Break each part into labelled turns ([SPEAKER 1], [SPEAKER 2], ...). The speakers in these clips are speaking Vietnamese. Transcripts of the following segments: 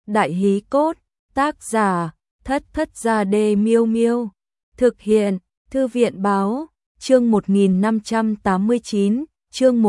[SPEAKER 1] Đại hí cốt, tác giả, Thất Thất Gia Đê Miêu Miêu. Thực hiện, Thư viện báo, chương 1589, chương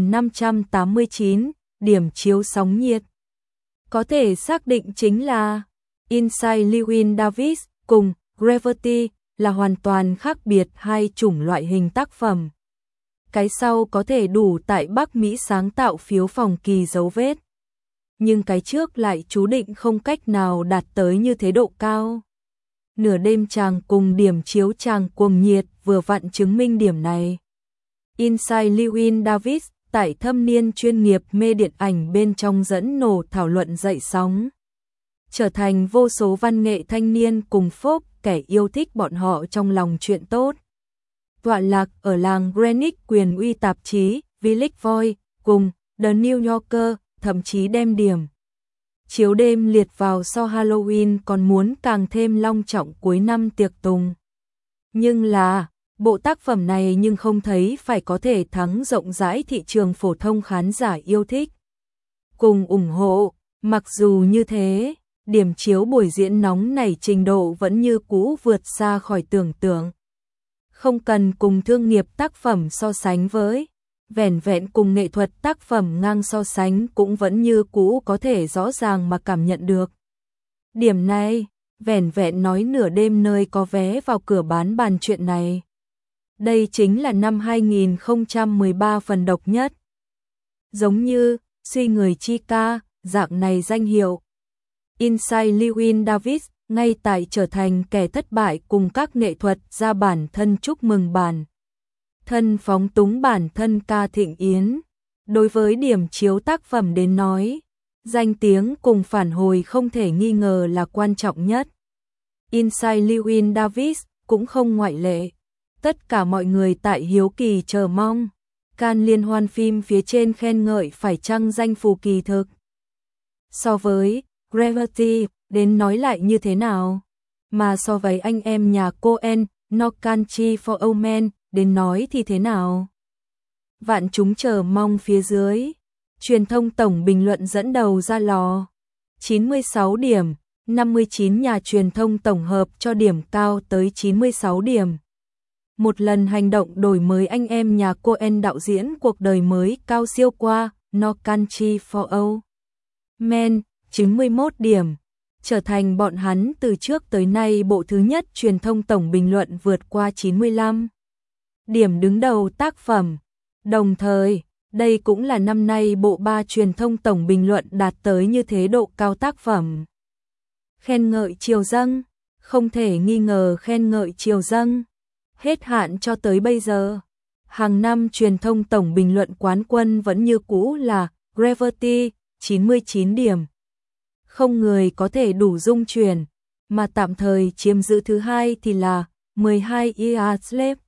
[SPEAKER 1] 1589, điểm chiếu sóng nhiệt. Có thể xác định chính là Inside Llewyn Davis cùng Gravity là hoàn toàn khác biệt hai chủng loại hình tác phẩm. Cái sau có thể đủ tại Bắc Mỹ sáng tạo phiếu phòng kỳ dấu vết. Nhưng cái trước lại chú định không cách nào đạt tới như thế độ cao. Nửa đêm chàng cùng điểm chiếu chàng cuồng nhiệt vừa vặn chứng minh điểm này. Inside Llewyn Davis tại thâm niên chuyên nghiệp mê điện ảnh bên trong dẫn nổ thảo luận dậy sóng. Trở thành vô số văn nghệ thanh niên cùng phốp kẻ yêu thích bọn họ trong lòng chuyện tốt. Tọa lạc ở làng Greenwich quyền uy tạp chí Village Voice cùng The New Yorker thậm chí đem điểm chiếu đêm liệt vào so Halloween còn muốn càng thêm long trọng cuối năm tiệc tùng. Nhưng là, bộ tác phẩm này nhưng không thấy phải có thể thắng rộng rãi thị trường phổ thông khán giả yêu thích. Cùng ủng hộ, mặc dù như thế, điểm chiếu buổi diễn nóng này trình độ vẫn như cũ vượt xa khỏi tưởng tượng. Không cần cùng thương nghiệp tác phẩm so sánh với, vẻn vẹn cùng nghệ thuật tác phẩm ngang so sánh cũng vẫn như cũ có thể rõ ràng mà cảm nhận được. Điểm này, vẻn vẹn nói nửa đêm nơi có vé vào cửa bán bàn chuyện này. Đây chính là năm 2013 phần độc nhất. Giống như, suy người chi ca, dạng này danh hiệu. Inside Llewyn Davis, ngay tại trở thành kẻ thất bại cùng các nghệ thuật ra bản thân chúc mừng bản thân phóng túng bản thân ca thịnh yến. Đối với điểm chiếu tác phẩm đến nói, danh tiếng cùng phản hồi không thể nghi ngờ là quan trọng nhất. Inside Llewyn Davis cũng không ngoại lệ. Tất cả mọi người tại hiếu kỳ chờ mong. Cannes liên hoan phim phía trên khen ngợi phải chăng danh phù kỳ thực. So với Gravity, đến nói lại như thế nào? Mà so với anh em nhà Coen, No Country for Old Men, đến nói thì thế nào? Vạn chúng chờ mong phía dưới. Truyền thông tổng bình luận dẫn đầu ra lò. 96 điểm, 59 nhà truyền thông tổng hợp cho điểm cao tới 96 điểm. Một lần hành động đổi mới anh em nhà Coen đạo diễn cuộc đời mới cao siêu qua No Country for Old Men, 91 điểm. Trở thành bọn hắn từ trước tới nay bộ thứ nhất truyền thông tổng bình luận vượt qua 95 điểm đứng đầu tác phẩm. Đồng thời, đây cũng là năm nay bộ 3 truyền thông tổng bình luận đạt tới như thế độ cao tác phẩm. Khen ngợi triều dâng, không thể nghi ngờ khen ngợi triều dâng. Hết hạn cho tới bây giờ, hàng năm truyền thông tổng bình luận quán quân vẫn như cũ là Gravity, 99 điểm. Không người có thể đủ dung chuyển, mà tạm thời chiếm giữ thứ hai thì là 12 Years Slave.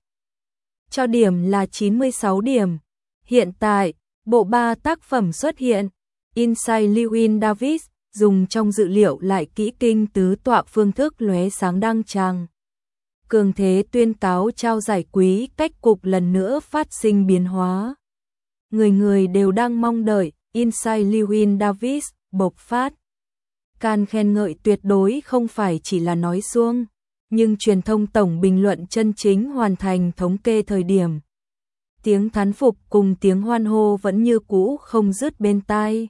[SPEAKER 1] Cho điểm là 96 điểm. Hiện tại, bộ 3 tác phẩm xuất hiện, Inside Llewyn Davis dùng trong dự liệu lại kỹ kinh tứ tọa phương thức lóe sáng đăng tràng. Cường thế tuyên cáo trao giải quý cách cục lần nữa phát sinh biến hóa. Người người đều đang mong đợi Inside Llewyn Davis bộc phát. Cannes khen ngợi tuyệt đối không phải chỉ là nói suông, nhưng truyền thông tổng bình luận chân chính hoàn thành thống kê thời điểm. Tiếng thán phục cùng tiếng hoan hô vẫn như cũ không dứt bên tai.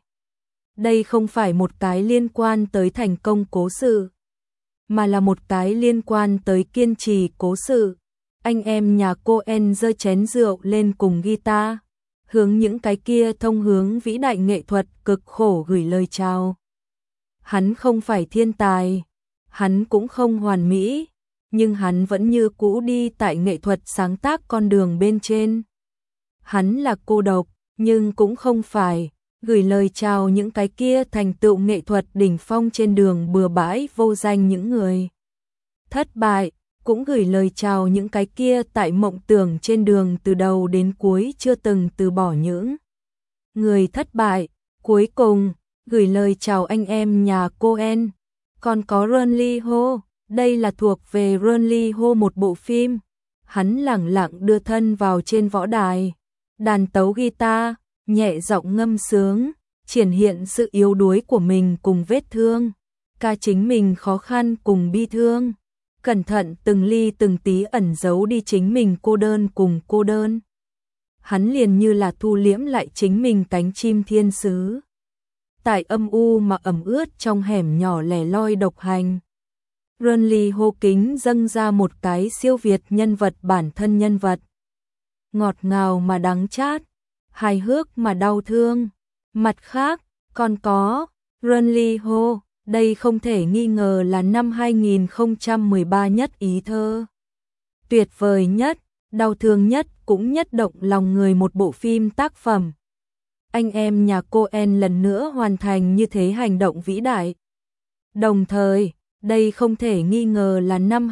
[SPEAKER 1] Đây không phải một cái liên quan tới thành công cố sự, mà là một cái liên quan tới kiên trì cố sự. Anh em nhà Coen giơ chén rượu lên cùng guitar, hướng những cái kia thông hướng vĩ đại nghệ thuật cực khổ gửi lời chào. Hắn không phải thiên tài, hắn cũng không hoàn mỹ, nhưng hắn vẫn như cũ đi tại nghệ thuật sáng tác con đường bên trên. Hắn là cô độc, nhưng cũng không phải, gửi lời chào những cái kia thành tựu nghệ thuật đỉnh phong trên đường bừa bãi vô danh những người thất bại, cũng gửi lời chào những cái kia tại mộng tưởng trên đường từ đầu đến cuối chưa từng từ bỏ những người thất bại. Cuối cùng, gửi lời chào anh em nhà Coen. Còn có Ronnie Ho, đây là thuộc về Ronnie Ho một bộ phim. Hắn lẳng lặng đưa thân vào trên võ đài, đàn tấu guitar, nhẹ giọng ngâm sướng, triển hiện sự yếu đuối của mình cùng vết thương, ca chính mình khó khăn cùng bi thương, cẩn thận từng ly từng tí ẩn giấu đi chính mình cô đơn cùng cô đơn. Hắn liền như là thu liễm lại chính mình cánh chim thiên sứ. Tại âm u mà ẩm ướt trong hẻm nhỏ lẻ loi độc hành. Renly hô kính dâng ra một cái siêu việt nhân vật bản thân nhân vật. Ngọt ngào mà đắng chát, hài hước mà đau thương. Mặt khác, còn có, Renly hô, đây không thể nghi ngờ là năm 2013 nhất ý thơ. Tuyệt vời nhất, đau thương nhất cũng nhất động lòng người một bộ phim tác phẩm. Anh em nhà Coen lần nữa hoàn thành như thế hành động vĩ đại. Đồng thời, đây không thể nghi ngờ là năm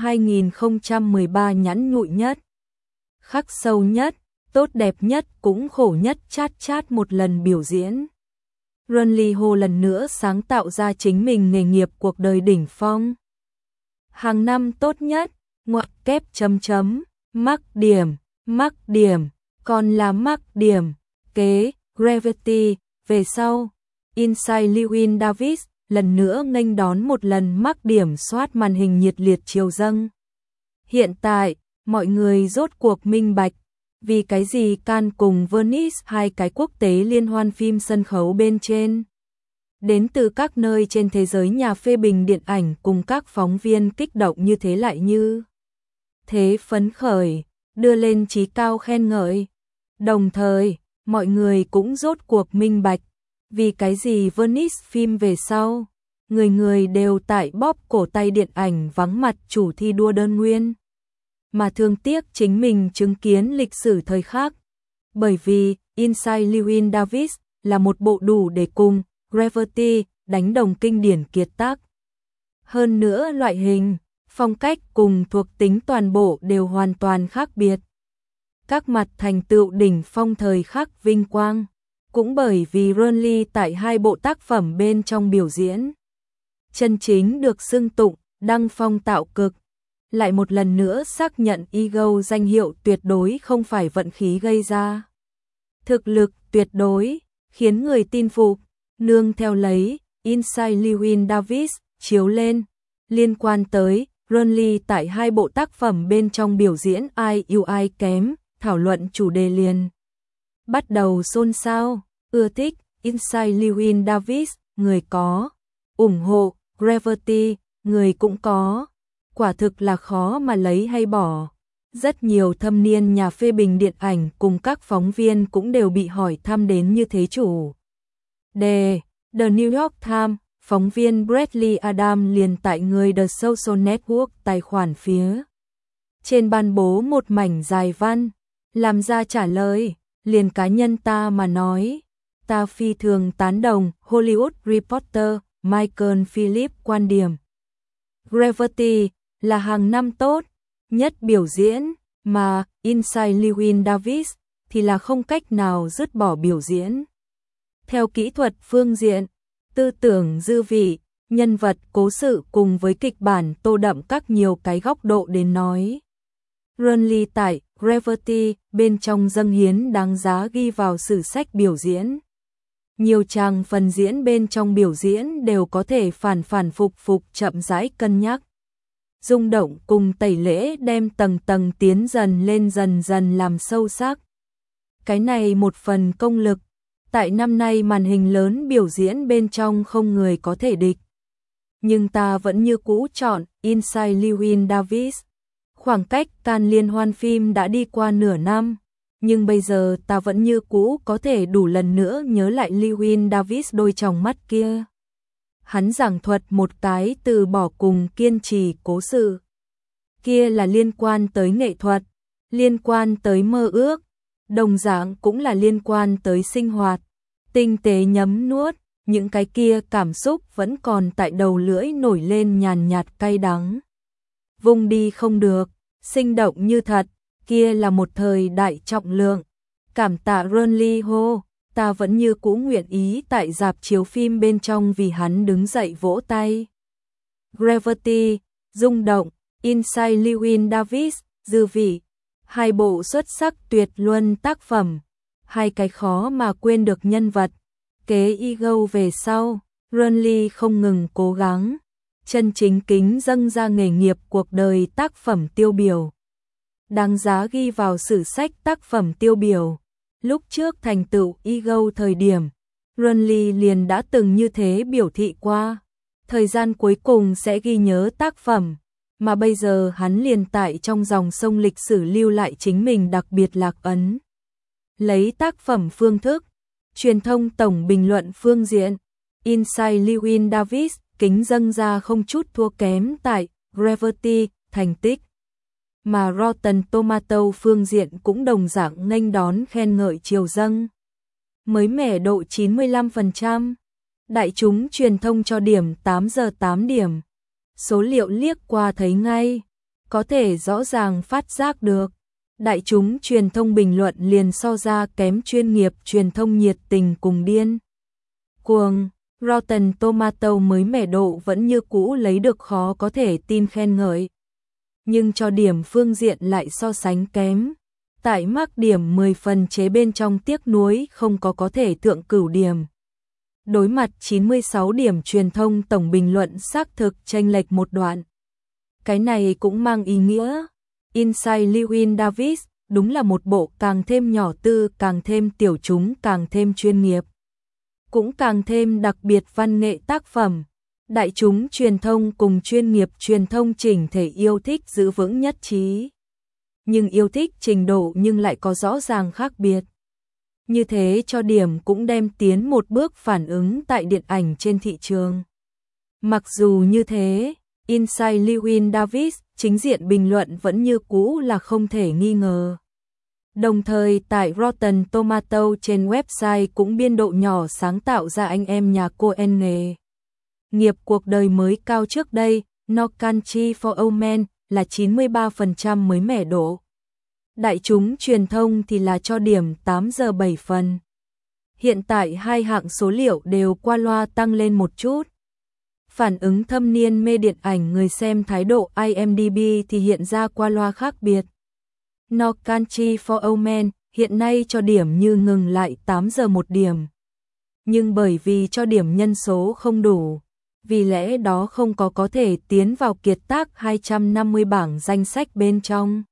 [SPEAKER 1] 2013 nhẵn nhụi nhất, khắc sâu nhất, tốt đẹp nhất cũng khổ nhất chát chát một lần biểu diễn. Renly Ho lần nữa sáng tạo ra chính mình nghề nghiệp cuộc đời đỉnh phong. Hàng năm tốt nhất, ngoặc kép chấm chấm, mắc điểm, còn là mắc điểm, kế, Gravity, về sau, Inside Llewyn Davis lần nữa nghênh đón một lần mắc điểm soát màn hình nhiệt liệt chiều dâng. Hiện tại, mọi người rốt cuộc minh bạch, vì cái gì Cannes cùng Venice hai cái quốc tế liên hoan phim sân khấu bên trên. Đến từ các nơi trên thế giới nhà phê bình điện ảnh cùng các phóng viên kích động như thế lại như thế phấn khởi, đưa lên chí cao khen ngợi. Đồng thời, mọi người cũng rốt cuộc minh bạch, vì cái gì Venice phim về sau, người người đều tại bóp cổ tay điện ảnh vắng mặt chủ thi đua đơn nguyên. Mà thương tiếc chính mình chứng kiến lịch sử thời khắc. Bởi vì Inside Llewyn Davis là một bộ đủ để cùng Gravity đánh đồng kinh điển kiệt tác. Hơn nữa loại hình, phong cách cùng thuộc tính toàn bộ đều hoàn toàn khác biệt. Các mặt thành tựu đỉnh phong thời khắc vinh quang, cũng bởi vì Renly tại hai bộ tác phẩm bên trong biểu diễn. Chân chính được xưng tụng, đăng phong tạo cực. Lại một lần nữa xác nhận Ego danh hiệu tuyệt đối không phải vận khí gây ra. Thực lực tuyệt đối, khiến người tin phục, nương theo lấy, Inside Llewyn Davis, chiếu lên, liên quan tới, Renly tại hai bộ tác phẩm bên trong biểu diễn ai yêu ai kém, thảo luận chủ đề liền. Bắt đầu xôn xao, ưa thích, Inside Llewyn Davis, người có, ủng hộ, Gravity, người cũng có. Quả thực là khó mà lấy hay bỏ. Rất nhiều thâm niên nhà phê bình điện ảnh cùng các phóng viên cũng đều bị hỏi thăm đến như thế chủ. Đề, The New York Times, phóng viên Bradley Adam liền tại người The Social Network tài khoản phía trên ban bố một mảnh dài văn, làm ra trả lời, liền cá nhân ta mà nói. Ta phi thường tán đồng Hollywood Reporter Michael Phillips quan điểm. Gravity là hàng năm tốt nhất biểu diễn, mà Inside Llewyn Davis thì là không cách nào dứt bỏ biểu diễn. Theo kỹ thuật phương diện, tư tưởng dư vị, nhân vật cố sự cùng với kịch bản tô đậm các nhiều cái góc độ đến nói. Renly tại Gravity bên trong dâng hiến đáng giá ghi vào sử sách biểu diễn. Nhiều tràng phần diễn bên trong biểu diễn đều có thể phản phục chậm rãi cân nhắc. Rung động cùng tẩy lễ đem tầng tầng tiến dần lên dần dần làm sâu sắc. Cái này một phần công lực, tại năm nay màn hình lớn biểu diễn bên trong không người có thể địch. Nhưng ta vẫn như cũ chọn Inside Llewyn Davis. Khoảng cách Cannes liên hoan phim đã đi qua nửa năm, nhưng bây giờ ta vẫn như cũ có thể đủ lần nữa nhớ lại Llewyn Davis đôi tròng mắt kia. Hắn giảng thuật một cái từ bỏ cùng kiên trì cố sự. Kia là liên quan tới nghệ thuật, liên quan tới mơ ước, đồng dạng cũng là liên quan tới sinh hoạt. Tinh tế nhấm nuốt, những cái kia cảm xúc vẫn còn tại đầu lưỡi nổi lên nhàn nhạt cay đắng. Vùng đi không được, sinh động như thật, kia là một thời đại trọng lượng. Cảm tạ Renly Ho. Ta vẫn như cũ nguyện ý tại rạp chiếu phim bên trong vì hắn đứng dậy vỗ tay. Gravity, rung động, Inside Llewyn Davis, dư vị. Hai bộ xuất sắc tuyệt luân tác phẩm. Hai cái khó mà quên được nhân vật. kế Ego về sau, Renly không ngừng cố gắng, chân chính kính dâng ra nghề nghiệp cuộc đời tác phẩm tiêu biểu. Đáng giá ghi vào sử sách tác phẩm tiêu biểu. Lúc trước thành tựu Ego thời điểm, Renly liền đã từng như thế biểu thị qua. Thời gian cuối cùng sẽ ghi nhớ tác phẩm, mà bây giờ hắn liền tại trong dòng sông lịch sử lưu lại chính mình đặc biệt lạc ấn. Lấy tác phẩm phương thức, truyền thông tổng bình luận phương diện, Inside Llewyn Davis kính dâng ra không chút thua kém tại Gravity thành tích, mà Rotten Tomato phương diện cũng đồng dạng nghênh đón khen ngợi triều dâng. Mới mẻ độ 95%, đại chúng truyền thông cho điểm 8 giờ 8 điểm. Số liệu liếc qua thấy ngay, có thể rõ ràng phát giác được. Đại chúng truyền thông bình luận liền so ra kém chuyên nghiệp truyền thông nhiệt tình cùng điên cuồng. Rotten Tomato mới mẻ độ vẫn như cũ lấy được khó có thể tin khen ngợi. Nhưng cho điểm phương diện lại so sánh kém. Tại mác điểm 10 phần chế bên trong tiếc nuối không có thể thượng cửu điểm. Đối mặt 96 điểm truyền thông tổng bình luận xác thực chênh lệch một đoạn. Cái này cũng mang ý nghĩa Inside Llewyn Davis đúng là một bộ càng thêm nhỏ tư, càng thêm tiểu chúng, càng thêm chuyên nghiệp, cũng càng thêm đặc biệt văn nghệ tác phẩm. Đại chúng truyền thông cùng chuyên nghiệp truyền thông chỉnh thể yêu thích giữ vững nhất trí. Nhưng yêu thích trình độ nhưng lại có rõ ràng khác biệt. Như thế cho điểm cũng đem tiến một bước phản ứng tại điện ảnh trên thị trường. Mặc dù như thế, Inside Llewyn Davis chính diện bình luận vẫn như cũ là không thể nghi ngờ. Đồng thời tại Rotten Tomato trên website cũng biên độ nhỏ sáng tạo ra anh em nhà Coen nghề nghiệp cuộc đời mới cao trước đây, No Country for Old Men là 93% mới mẻ độ. Đại chúng truyền thông thì là cho điểm 8 giờ 7 phần. Hiện tại hai hạng số liệu đều qua loa tăng lên một chút. Phản ứng thâm niên mê điện ảnh người xem thái độ IMDb thì hiện ra qua loa khác biệt. No Country for Old Men hiện nay cho điểm như ngừng lại 8 giờ 1 điểm. Nhưng bởi vì cho điểm nhân số không đủ, vì lẽ đó không có thể tiến vào kiệt tác 250 bảng danh sách bên trong.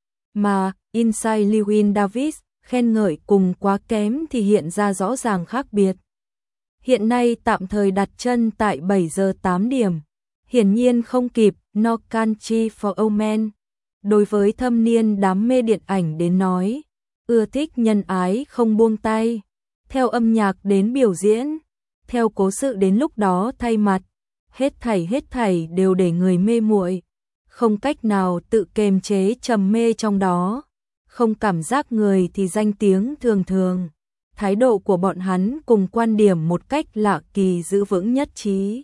[SPEAKER 1] Mà Inside Llewyn Davis khen ngợi cùng quá kém thì hiện ra rõ ràng khác biệt. Hiện nay tạm thời đặt chân tại 7 giờ 8 điểm, hiển nhiên không kịp No Country for Old Men. Đối với thâm niên đam mê điện ảnh đến nói, ưa thích nhân ái không buông tay, theo âm nhạc đến biểu diễn, theo cố sự đến lúc đó thay mặt, hết thảy đều để người mê muội, không cách nào tự kềm chế trầm mê trong đó, không cảm giác người thì danh tiếng thường thường. Thái độ của bọn hắn cùng quan điểm một cách lạ kỳ giữ vững nhất trí.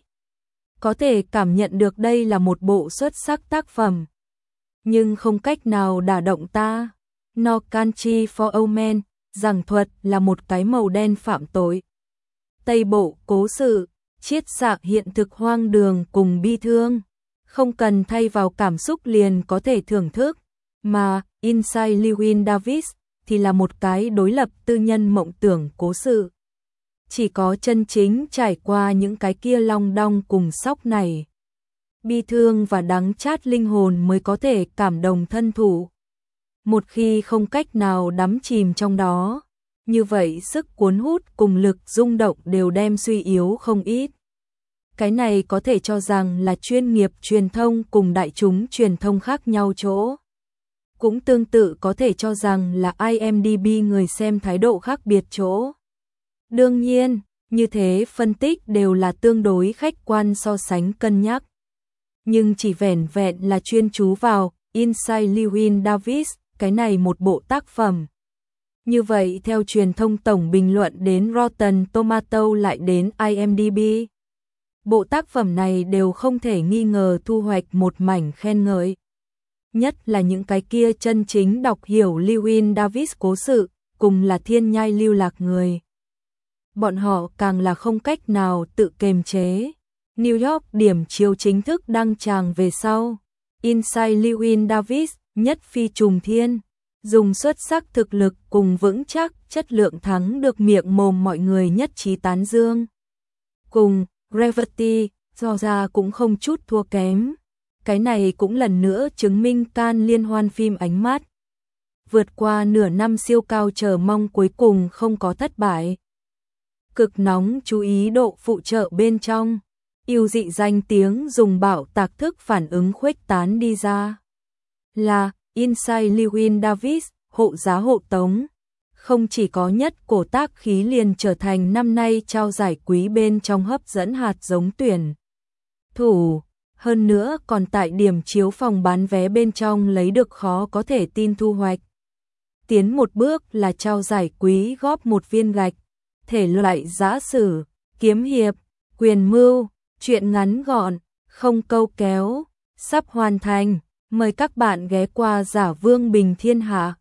[SPEAKER 1] Có thể cảm nhận được đây là một bộ xuất sắc tác phẩm, nhưng không cách nào đả động ta. No Country for Old Men giảng thuật là một cái màu đen phạm tội. Tây bộ cố sự, chiết xạ hiện thực hoang đường cùng bi thương, không cần thay vào cảm xúc liền có thể thưởng thức, mà Inside Llewyn Davis thì là một cái đối lập tư nhân mộng tưởng cố sự. Chỉ có chân chính trải qua những cái kia long đong cùng sóc này, bi thương và đắng chát linh hồn mới có thể cảm động thân thủ. Một khi không cách nào đắm chìm trong đó, như vậy sức cuốn hút cùng lực rung động đều đem suy yếu không ít. Cái này có thể cho rằng là chuyên nghiệp truyền thông cùng đại chúng truyền thông khác nhau chỗ. Cũng tương tự có thể cho rằng là IMDb người xem thái độ khác biệt chỗ. Đương nhiên, như thế phân tích đều là tương đối khách quan so sánh cân nhắc. Nhưng chỉ vẻn vẹn là chuyên chú vào Inside Llewyn Davis, cái này một bộ tác phẩm. Như vậy theo truyền thông tổng bình luận đến Rotten Tomato lại đến IMDb, bộ tác phẩm này đều không thể nghi ngờ thu hoạch một mảnh khen ngợi. Nhất là những cái kia chân chính đọc hiểu Llewyn Davis cố sự, cùng là thiên nhai lưu lạc người. Bọn họ càng là không cách nào tự kềm chế. New York điểm chiếu chính thức đăng tràng về sau. Inside Llewyn Davis, nhất phi trùng thiên. Dùng xuất sắc thực lực cùng vững chắc chất lượng thắng được miệng mồm mọi người nhất trí tán dương. Cùng Gravity, do ra cũng không chút thua kém. Cái này cũng lần nữa chứng minh Cannes liên hoan phim ánh mắt. Vượt qua nửa năm siêu cao chờ mong cuối cùng không có thất bại. Cực nóng chú ý độ phụ trợ bên trong. Yêu dị danh tiếng dùng bạo tạc thức phản ứng khuếch tán đi ra. Là Inside Llewyn Davis, hộ giá hộ tống. Không chỉ có nhất cổ tác khí liền trở thành năm nay trao giải quý bên trong hấp dẫn hạt giống tuyển thủ. Hơn nữa còn tại điểm chiếu phòng bán vé bên trong lấy được khó có thể tin thu hoạch. Tiến một bước là trao giải quý góp một viên gạch. Thể loại giã sử, kiếm hiệp, quyền mưu, truyện ngắn gọn, không câu kéo, sắp hoàn thành. Mời các bạn ghé qua Giả Vương Bình Thiên Hạ.